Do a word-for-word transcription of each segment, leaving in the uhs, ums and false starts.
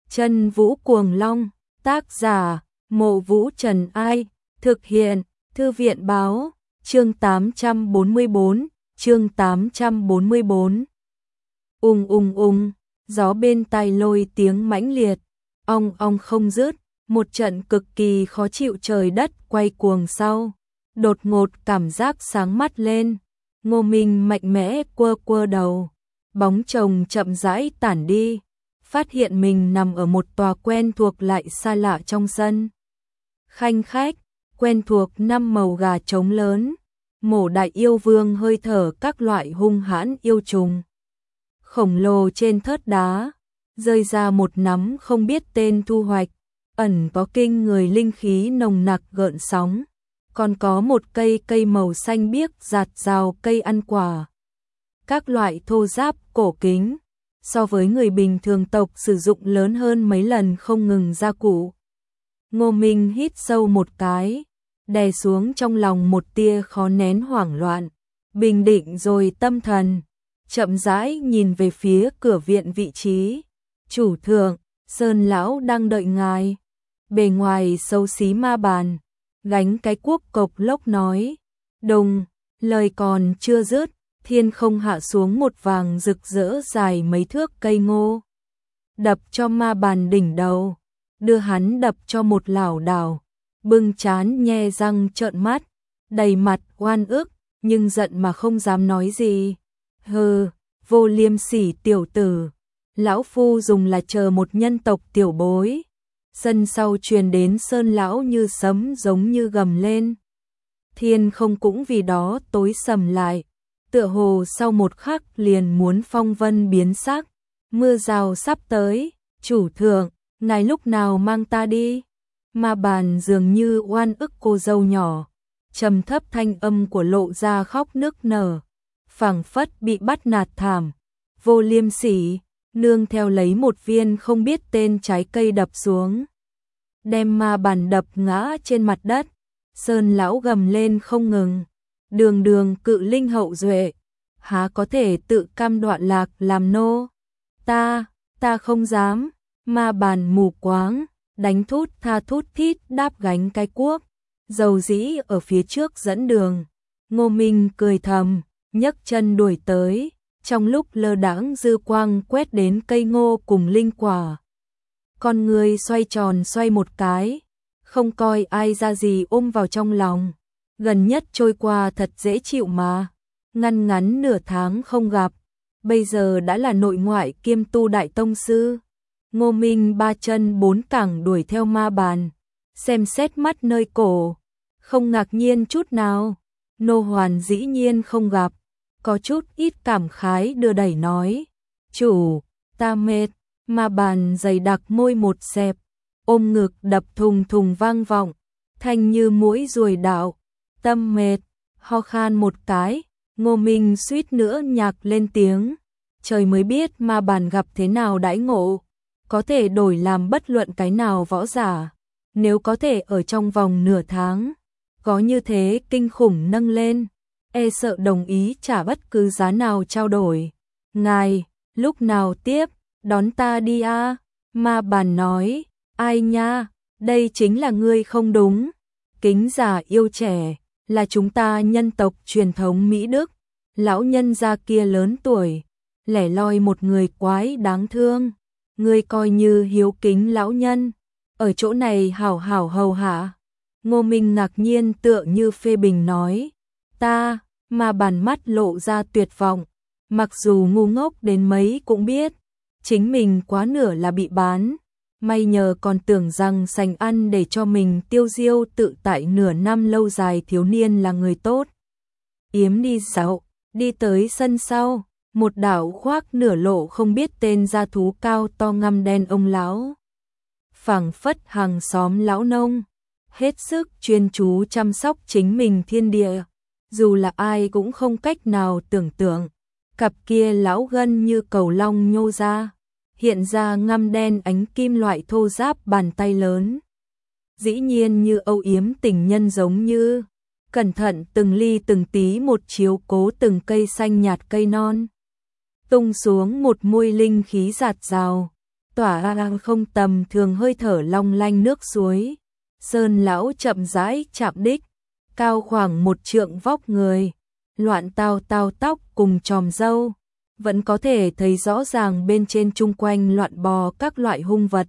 Chân Vũ Cuồng Long, tác giả, Mộ Vũ Trần Ai, thực hiện, Thư viện Báo, chương tám trăm bốn mươi bốn, chương tám trăm bốn mươi bốn. Ung ung ung, gió bên tai lôi tiếng mãnh liệt, ong ong không dứt, một trận cực kỳ khó chịu trời đất quay cuồng sau. Đột ngột cảm giác sáng mắt lên, Ngô Minh mạnh mẽ quơ quơ đầu, bóng chồng chậm rãi tản đi, phát hiện mình nằm ở một tòa quen thuộc lại xa lạ trong sân. Khanh khách, quen thuộc năm màu gà trống lớn, mổ đại yêu vương hơi thở các loại hung hãn yêu trùng. Khổng lồ trên thớt đá, rơi ra một nắm không biết tên thu hoạch, ẩn có kinh người linh khí nồng nặc gợn sóng. Còn có một cây cây màu xanh biếc rạt rào cây ăn quả. Các loại thô giáp cổ kính, so với người bình thường tộc sử dụng lớn hơn mấy lần không ngừng gia cụ. Ngô Minh hít sâu một cái, đè xuống trong lòng một tia khó nén hoảng loạn, bình định rồi tâm thần, chậm rãi nhìn về phía cửa viện vị trí. Chủ thượng, Sơn lão đang đợi ngài. Bề ngoài xấu xí ma bàn, gánh cái cuốc cộc lốc nói. Đùng, lời còn chưa dứt, thiên không hạ xuống một vàng rực rỡ dài mấy thước cây ngô. Đập cho ma bàn đỉnh đầu, đưa hắn đập cho một lảo đảo, bưng chán nhe răng trợn mắt, đầy mặt oan ức, nhưng giận mà không dám nói gì. Hừ, vô liêm sỉ tiểu tử, lão phu dùng là chờ một nhân tộc tiểu bối. Sân sau truyền đến Sơn lão như sấm giống như gầm lên. Thiên không cũng vì đó tối sầm lại, tựa hồ sau một khắc liền muốn phong vân biến sắc. Mưa rào sắp tới, chủ thượng, ngài lúc nào mang ta đi? Ma bàn dường như oan ức cô dâu nhỏ, trầm thấp thanh âm của lộ ra khóc nức nở, phảng phất bị bắt nạt thảm. Vô liêm sỉ, nương theo lấy một viên không biết tên trái cây đập xuống, đem ma bàn đập ngã trên mặt đất. Sơn lão gầm lên không ngừng, đường đường cự linh hậu duệ, há có thể tự cam đoạn lạc làm nô? Ta, ta không dám. Ma bàn mù quáng, đánh thút tha thút thít đáp gánh cái cuốc, dầu dĩ ở phía trước dẫn đường. Ngô Minh cười thầm, nhấc chân đuổi tới, trong lúc lơ đãng dư quang quét đến cây ngô cùng linh quả. Con người xoay tròn xoay một cái, không coi ai ra gì ôm vào trong lòng. Gần nhất trôi qua thật dễ chịu mà, ngăn ngắn nửa tháng không gặp, bây giờ đã là nội ngoại kiêm tu đại tông sư. Ngô Minh ba chân bốn cẳng đuổi theo ma bàn, xem xét mắt nơi cổ, không ngạc nhiên chút nào. Nô hoàn dĩ nhiên không gặp, có chút ít cảm khái đưa đẩy nói. Chủ, ta mệt. Ma bàn dày đặc môi một xẹp, ôm ngực đập thùng thùng vang vọng, thanh như mũi ruồi đạo. Tâm mệt, ho khan một cái, Ngô Minh suýt nữa nhạc lên tiếng. Trời mới biết ma bàn gặp thế nào đãi ngộ, có thể đổi làm bất luận cái nào võ giả. Nếu có thể ở trong vòng nửa tháng, có như thế kinh khủng nâng lên, e sợ đồng ý trả bất cứ giá nào trao đổi. Ngài, lúc nào tiếp, đón ta đi a? À? Ma bàn nói, ai nha, đây chính là ngươi không đúng. Kính già yêu trẻ, là chúng ta nhân tộc truyền thống Mỹ Đức. Lão nhân gia kia lớn tuổi, lẻ loi một người quái đáng thương. Ngươi coi như hiếu kính lão nhân, ở chỗ này hảo hảo hầu hạ. Ngô Minh ngạc nhiên tựa như phê bình nói. Ta, ma bàn mắt lộ ra tuyệt vọng, mặc dù ngu ngốc đến mấy cũng biết, chính mình quá nửa là bị bán. May nhờ còn tưởng rằng sành ăn để cho mình tiêu diêu tự tại nửa năm lâu dài thiếu niên là người tốt. Yếm đi dạo, đi tới sân sau, một đạo khoác nửa lộ không biết tên gia thú cao to ngăm đen ông lão. Phảng phất hàng xóm lão nông, hết sức chuyên chú chăm sóc chính mình thiên địa, dù là ai cũng không cách nào tưởng tượng. Cặp kia lão gân như cầu long nhô ra, hiện ra ngăm đen ánh kim loại thô ráp bàn tay lớn. Dĩ nhiên như âu yếm tình nhân giống như, cẩn thận từng ly từng tí một chiếu cố từng cây xanh nhạt cây non. Tung xuống một môi linh khí giạt rào, tỏa ra không tầm thường hơi thở long lanh nước suối. Sơn lão chậm rãi chạm đích, cao khoảng một trượng vóc người, loạn tao tao tóc cùng chòm râu, vẫn có thể thấy rõ ràng bên trên chung quanh loạn bò các loại hung vật.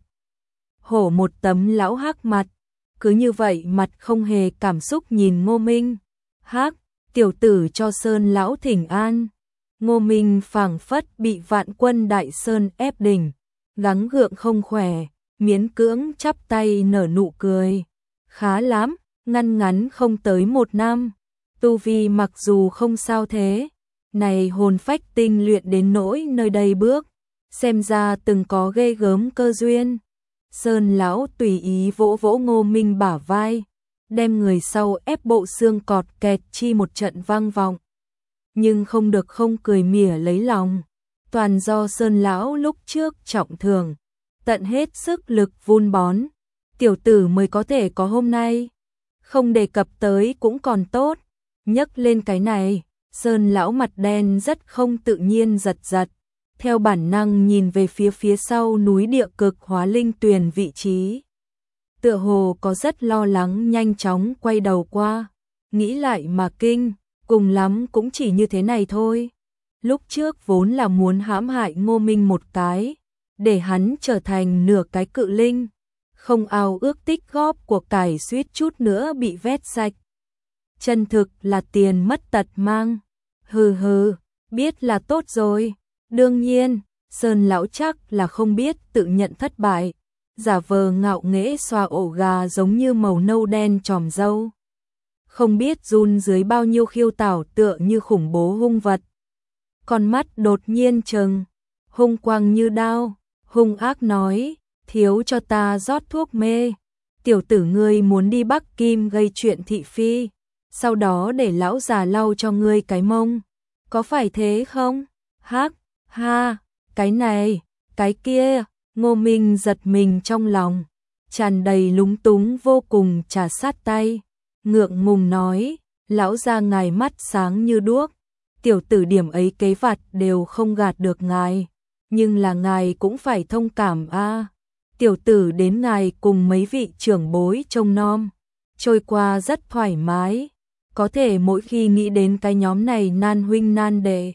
Hổ một tấm lão hắc mặt, cứ như vậy mặt không hề cảm xúc nhìn Ngô Minh. Hắc, tiểu tử cho Sơn lão thỉnh an. Ngô Minh phảng phất bị vạn quân đại sơn ép đỉnh, gắng gượng không khỏe, miễn cưỡng chắp tay nở nụ cười. Khá lắm, ngăn ngắn không tới một năm, tu vi mặc dù không sao thế, này hồn phách tinh luyện đến nỗi nơi đây bước, xem ra từng có ghê gớm cơ duyên. Sơn lão tùy ý vỗ vỗ Ngô Minh bả vai, đem người sau ép bộ xương cọt kẹt chi một trận vang vọng. Nhưng không được không cười mỉa lấy lòng, toàn do Sơn lão lúc trước trọng thường, tận hết sức lực vun bón, tiểu tử mới có thể có hôm nay. Không đề cập tới cũng còn tốt, nhắc lên cái này, Sơn lão mặt đen rất không tự nhiên giật giật, theo bản năng nhìn về phía phía sau núi địa cực hóa linh tuyền vị trí. Tựa hồ có rất lo lắng, nhanh chóng quay đầu qua, nghĩ lại mà kinh, cùng lắm cũng chỉ như thế này thôi. Lúc trước vốn là muốn hãm hại Ngô Minh một cái, để hắn trở thành nửa cái cự linh, không ao ước tích góp của cải suýt chút nữa bị vét sạch. Chân thực là tiền mất tật mang. Hừ hừ, biết là tốt rồi. Đương nhiên, Sơn lão chắc là không biết tự nhận thất bại, giả vờ ngạo nghễ xoa ổ gà giống như màu nâu đen tròm râu. Không biết run dưới bao nhiêu khiêu tảo tựa như khủng bố hung vật. Con mắt đột nhiên trừng, hung quang như đao, hung ác nói, thiếu cho ta rót thuốc mê. Tiểu tử ngươi muốn đi Bắc Kim gây chuyện thị phi, sau đó để lão già lau cho ngươi cái mông. Có phải thế không? Hắc, ha, cái này, cái kia. Ngô Minh giật mình trong lòng, tràn đầy lúng túng vô cùng, trà sát tay, ngượng ngùng nói, lão gia ngài mắt sáng như đuốc, tiểu tử điểm ấy kế vặt đều không gạt được ngài, nhưng là ngài cũng phải thông cảm a. Tiểu tử đến ngài cùng mấy vị trưởng bối trông nom, trôi qua rất thoải mái, có thể mỗi khi nghĩ đến cái nhóm này nan huynh nan đệ,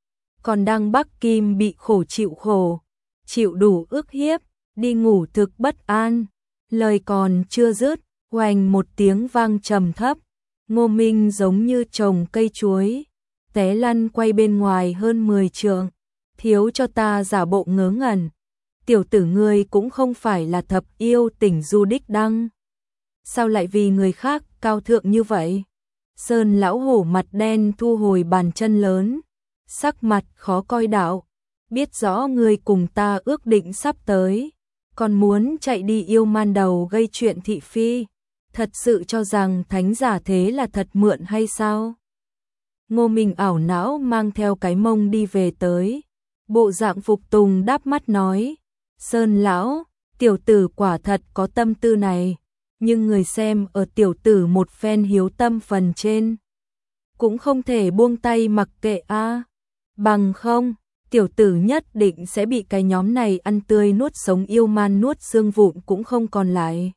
còn đang Bắc Kim bị khổ chịu khổ, chịu đủ ức hiếp, đi ngủ thực bất an. Lời còn chưa dứt, oành một tiếng vang trầm thấp, Ngô Minh giống như trồng cây chuối, té lăn quay bên ngoài hơn mười trượng. Thiếu cho ta giả bộ ngớ ngẩn, tiểu tử ngươi cũng không phải là thập yêu tỉnh du đích đăng, sao lại vì người khác cao thượng như vậy? Sơn lão hổ mặt đen thu hồi bàn chân lớn, sắc mặt khó coi đạo, biết rõ ngươi cùng ta ước định sắp tới, còn muốn chạy đi yêu man đầu gây chuyện thị phi, thật sự cho rằng thánh giả thế là thật mượn hay sao? Ngô Minh ảo não mang theo cái mông đi về tới, bộ dạng phục tùng đáp mắt nói, Sơn lão, tiểu tử quả thật có tâm tư này, nhưng người xem ở tiểu tử một phen hiếu tâm phần trên, cũng không thể buông tay mặc kệ a, bằng không, tiểu tử nhất định sẽ bị cái nhóm này ăn tươi nuốt sống, yêu man nuốt xương vụn cũng không còn lại.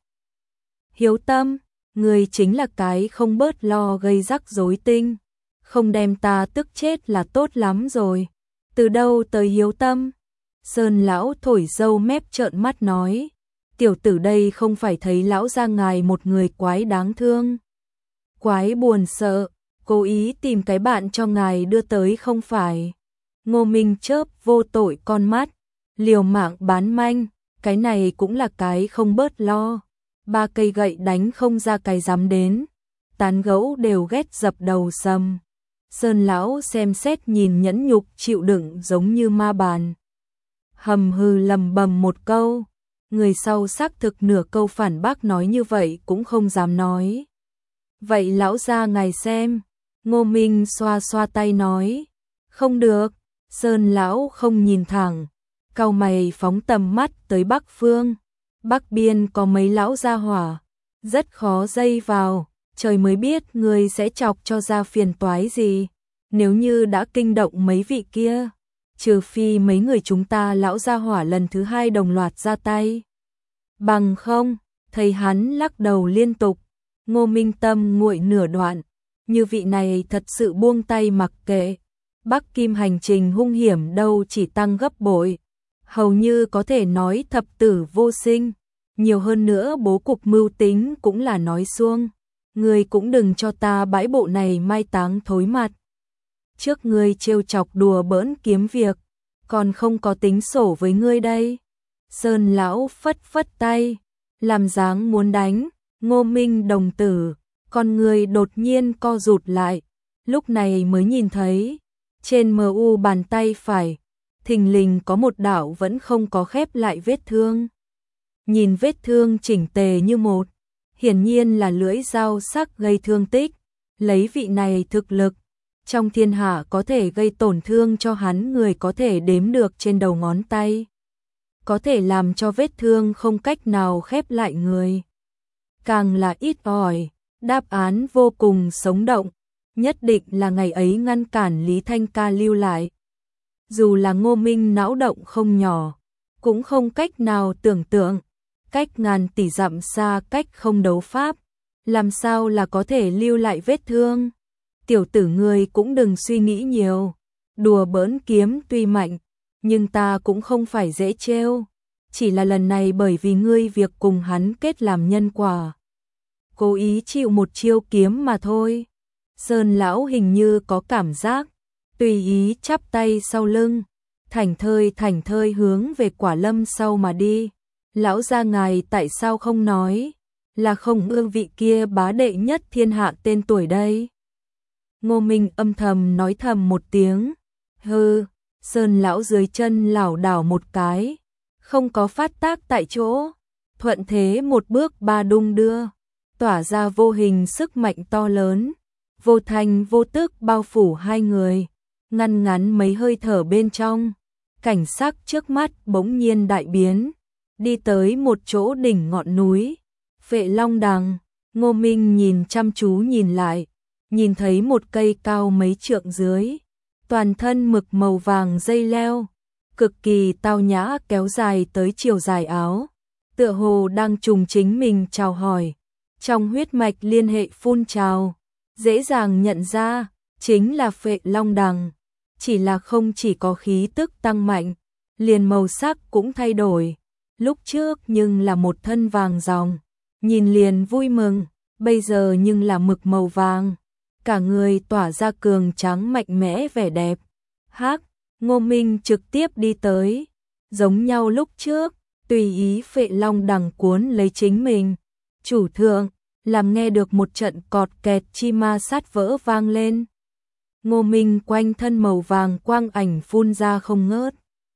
Hiếu tâm, người chính là cái không bớt lo gây rắc rối tinh, không đem ta tức chết là tốt lắm rồi. Từ đâu tới hiếu tâm? Sơn lão thổi râu mép trợn mắt nói, tiểu tử đây không phải thấy lão gia ngài một người quái đáng thương, quái buồn sợ, cố ý tìm cái bạn cho ngài đưa tới không phải? Ngô Minh chớp vô tội con mắt, liều mạng bán manh, cái này cũng là cái không bớt lo, ba cây gậy đánh không ra cái dám đến, tán gẫu đều ghét dập đầu sầm. Sơn lão xem xét nhìn nhẫn nhục chịu đựng giống như ma bàn, hầm hừ lầm bầm một câu, người sau xác thực nửa câu phản bác nói như vậy cũng không dám nói. Vậy lão gia ngài xem. Ngô Minh xoa xoa tay nói, không được. Sơn lão không nhìn thẳng, cau mày phóng tầm mắt tới Bắc Phương. Bắc Biên có mấy lão gia hỏa, rất khó dây vào, trời mới biết người sẽ chọc cho ra phiền toái gì. Nếu như đã kinh động mấy vị kia, trừ phi mấy người chúng ta lão gia hỏa lần thứ hai đồng loạt ra tay. Bằng không, thấy hắn lắc đầu liên tục, Ngô Minh tâm nguội nửa đoạn, như vị này thật sự buông tay mặc kệ. Bắc Kim hành trình hung hiểm đâu chỉ tăng gấp bội, hầu như có thể nói thập tử vô sinh, nhiều hơn nữa bố cục mưu tính cũng là nói suông. Ngươi cũng đừng cho ta bãi bộ này mai táng thối mặt. Trước ngươi trêu chọc đùa bỡn kiếm việc, còn không có tính sổ với ngươi đây. Sơn lão phất phất tay, làm dáng muốn đánh, Ngô Minh đồng tử, con người đột nhiên co rụt lại, lúc này mới nhìn thấy, trên mờ u bàn tay phải, thình lình có một đạo vẫn không có khép lại vết thương. Nhìn vết thương chỉnh tề như một, hiển nhiên là lưỡi dao sắc gây thương tích, lấy vị này thực lực, trong thiên hạ có thể gây tổn thương cho hắn người có thể đếm được trên đầu ngón tay. Có thể làm cho vết thương không cách nào khép lại người. Càng là ít ỏi, đáp án vô cùng sống động, nhất định là ngày ấy ngăn cản Lý Thanh Ca lưu lại. Dù là Ngô Minh não động không nhỏ, cũng không cách nào tưởng tượng, cách ngàn tỷ dặm xa cách không đấu pháp, làm sao là có thể lưu lại vết thương. Tiểu tử ngươi cũng đừng suy nghĩ nhiều, đùa bỡn kiếm tuy mạnh, nhưng ta cũng không phải dễ trêu, chỉ là lần này bởi vì ngươi việc cùng hắn kết làm nhân quả, cố ý chịu một chiêu kiếm mà thôi. Sơn lão hình như có cảm giác, tùy ý chắp tay sau lưng, thảnh thơi thảnh thơi hướng về Quả Lâm sau mà đi. Lão gia ngài tại sao không nói, là không ưa vị kia bá đệ nhất thiên hạ tên tuổi đây. Ngô Minh âm thầm nói thầm một tiếng, hừ. Sơn lão dưới chân lảo đảo một cái, không có phát tác tại chỗ, thuận thế một bước ba đung đưa, tỏa ra vô hình sức mạnh to lớn, vô thanh vô tức bao phủ hai người, ngăn ngắn mấy hơi thở bên trong, cảnh sắc trước mắt bỗng nhiên đại biến, đi tới một chỗ đỉnh ngọn núi, Phệ Long Đằng. Ngô Minh nhìn chăm chú nhìn lại, nhìn thấy một cây cao mấy trượng dưới, toàn thân mực màu vàng dây leo, cực kỳ tao nhã kéo dài tới chiều dài áo, tựa hồ đang trùng chính mình chào hỏi, trong huyết mạch liên hệ phun trào, dễ dàng nhận ra, chính là Phệ Long Đằng, chỉ là không chỉ có khí tức tăng mạnh, liền màu sắc cũng thay đổi, lúc trước nhưng là một thân vàng ròng, nhìn liền vui mừng, bây giờ nhưng là mực màu vàng, cả người tỏa ra cường tráng mạnh mẽ vẻ đẹp. Hắc, Ngô Minh trực tiếp đi tới, giống nhau lúc trước, tùy ý Phệ Long Đằng cuốn lấy chính mình. Chủ thượng, làm nghe được một trận cọt kẹt chi ma sát vỡ vang lên. Ngô Minh quanh thân màu vàng quang ảnh phun ra không ngớt.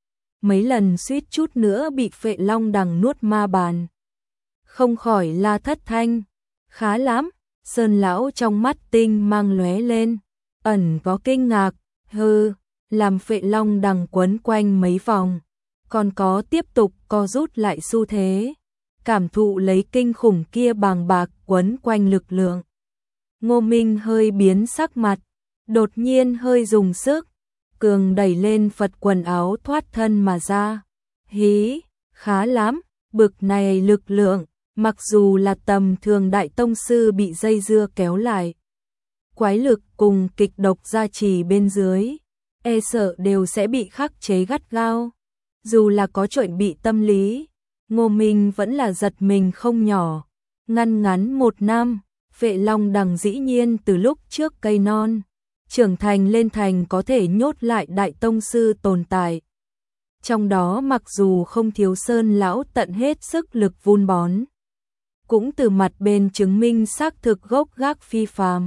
Mấy lần suýt chút nữa bị Phệ Long Đằng nuốt ma bàn. Không khỏi la thất thanh, khá lắm. Sơn lão trong mắt tinh mang lóe lên, ẩn có kinh ngạc, hừ, làm Phệ Long Đằng quấn quanh mấy vòng, còn có tiếp tục co rút lại xu thế, cảm thụ lấy kinh khủng kia bàng bạc quấn quanh lực lượng. Ngô Minh hơi biến sắc mặt, đột nhiên hơi dùng sức, cường đẩy lên Phật quần áo thoát thân mà ra. Hí, khá lắm, bực này lực lượng, mặc dù là tầm thường đại tông sư bị dây dưa kéo lại, quái lực cùng kịch độc gia trì bên dưới, e sợ đều sẽ bị khắc chế gắt gao. Dù là có chuẩn bị tâm lý, Ngô Minh vẫn là giật mình không nhỏ. Ngăn ngắn một năm, Phệ Long Đằng dĩ nhiên từ lúc trước cây non, trưởng thành lên thành có thể nhốt lại đại tông sư tồn tại. Trong đó mặc dù không thiếu Sơn lão tận hết sức lực vun bón, cũng từ mặt bên chứng minh xác thực gốc gác phi phàm.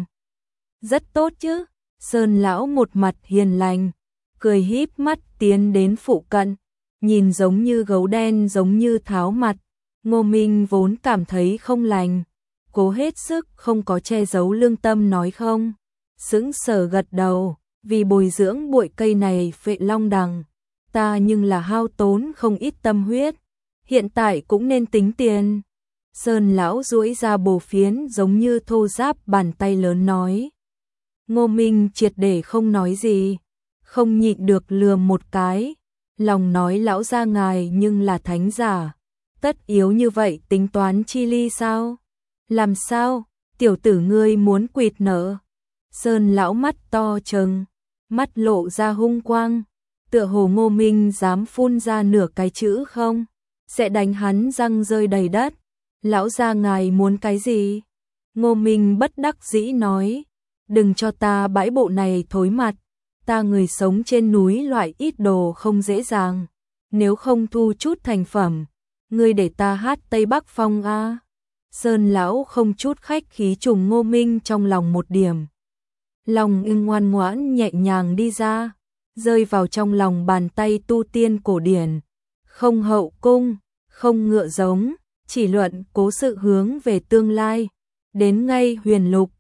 Rất tốt chứ, Sơn lão một mặt hiền lành, cười híp mắt tiến đến phụ cận, nhìn giống như gấu đen giống như tháo mặt. Ngô Minh vốn cảm thấy không lành, cố hết sức không có che giấu lương tâm nói không, sững sờ gật đầu, vì bồi dưỡng bụi cây này Phệ Long Đằng, ta nhưng là hao tốn không ít tâm huyết, hiện tại cũng nên tính tiền. Sơn lão duỗi ra bồ phiến giống như thô ráp bàn tay lớn nói. Ngô Minh triệt để không nói gì, không nhịn được lườm một cái, lòng nói lão gia ngài nhưng là thánh giả, tất yếu như vậy tính toán chi ly sao? Làm sao, tiểu tử ngươi muốn quỵt nợ? Sơn lão mắt to trừng, mắt lộ ra hung quang, tựa hồ Ngô Minh dám phun ra nửa cái chữ không, sẽ đánh hắn răng rơi đầy đất. Lão gia ngài muốn cái gì? Ngô Minh bất đắc dĩ nói, đừng cho ta bãi bộ này thối mặt, ta người sống trên núi loại ít đồ không dễ dàng, nếu không thu chút thành phẩm, ngươi để ta hát Tây Bắc Phong a. Sơn lão không chút khách khí trùng Ngô Minh trong lòng một điểm. Lòng ưng ngoan ngoãn nhẹ nhàng đi ra, rơi vào trong lòng bàn tay tu tiên cổ điển, không hậu cung, không ngựa giống, chỉ luận cố sự hướng về tương lai, đến ngay huyền lục,